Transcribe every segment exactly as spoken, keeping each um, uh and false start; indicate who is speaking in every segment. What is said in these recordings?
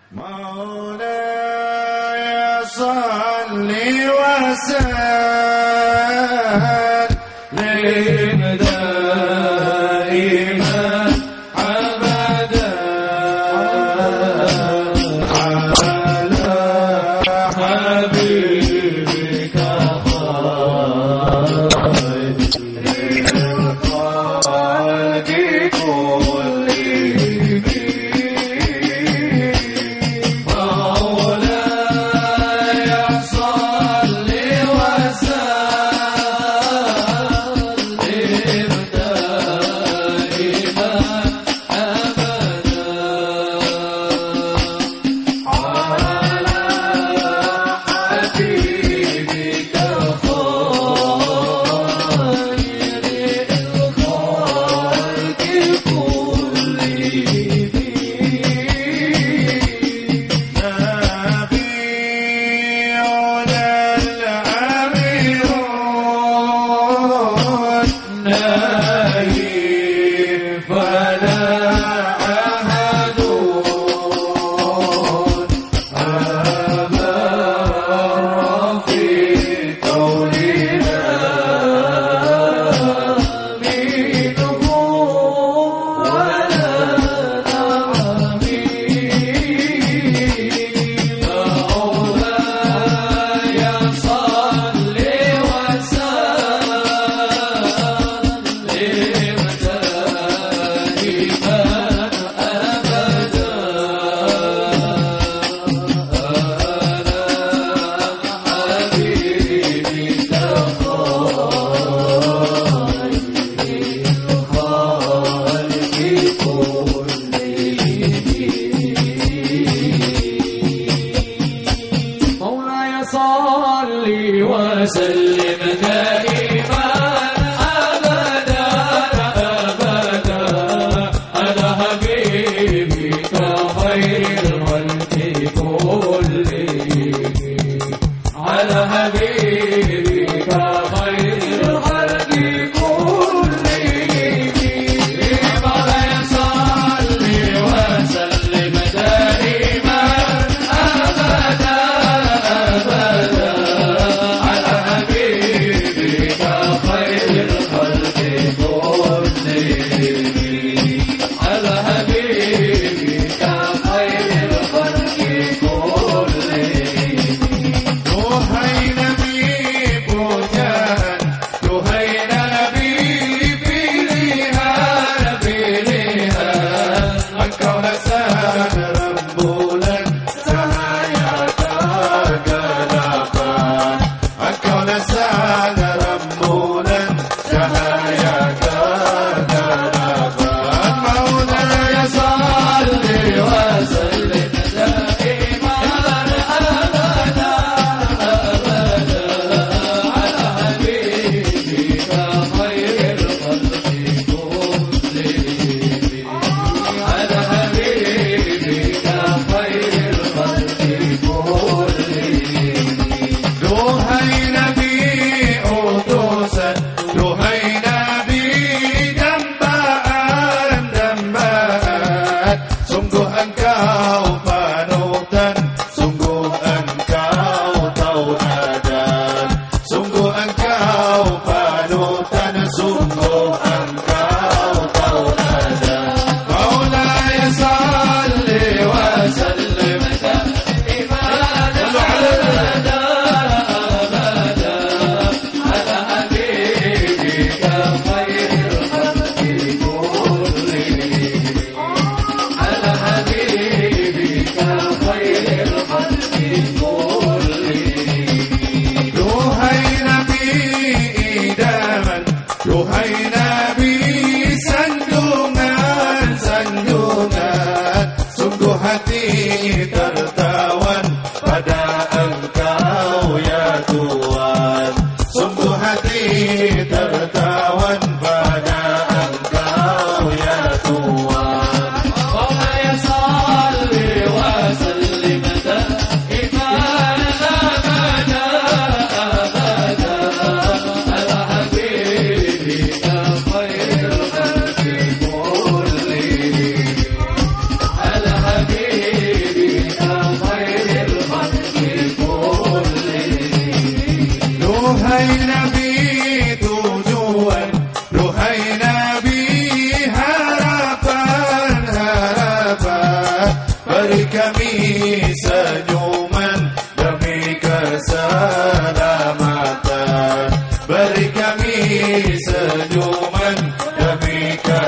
Speaker 1: مولاي صل وسلم دائما أبدا على حبيبك خير الخلق كلهم.
Speaker 2: وسلم دائما أبدا أبدا على حبيبك خير الخلق كلهم. على حبيبك خير الخلق كلهم. مولاي صل وسلم دائما أبدا أبدا على حبيبك خير الخلق كلهم. على حبيبك خير الخلق كلهم.
Speaker 1: دوهينا بيك وجاهن دوهينا بيك بليها بليها الكون سهل ربولا سهايا كاغلقا الكون سهل ربولا سهايا كاغلقا. مولاي صل
Speaker 2: وسلم دائما أبدا أبدا على حبيبك خير الخلق كلهم. على حبيبك خير الخلق كلهم.
Speaker 1: دوهينا بي أوتوسا دوهينا بي dambaan dambaan. Sungguh engkau panutan, sungguh engkau tauladan, sungguh engkau panutan, sungguh engkau tauladan. Maulay salli wa sallim
Speaker 2: دائما أبدا أبدا على حبيبك خير الخلق كلهم. على حبيبك خير الخلق كلهم.
Speaker 1: دوهينا بي إداman دوهينا بي sandungan sandungan. Sungguh hati tertawan pada engkau ya Tuhan. Sungguh hati tertawan pada engkau ya Tuhan.
Speaker 2: مولاي صل وسلم دائما أبدا أبدا على حبيبك خير الخلق كلهم. على حبيبك
Speaker 1: beri kami senyuman demi keselamatan. Beri kami senyuman demi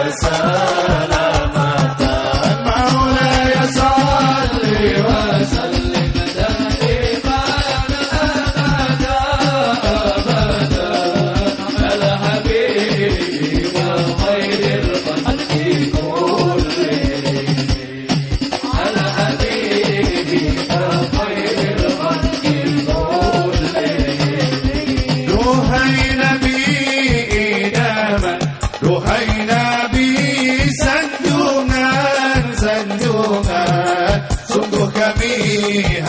Speaker 1: keselamatan. Maulaya salli wa sallim daiman abada abada ala habibi wa khairil khalqi kullihim. Ala habibi wa khairil khalqi kullihim. Duhai Nabi idaman, duhai Nabi sanjungan, sanjungan, sungguh kami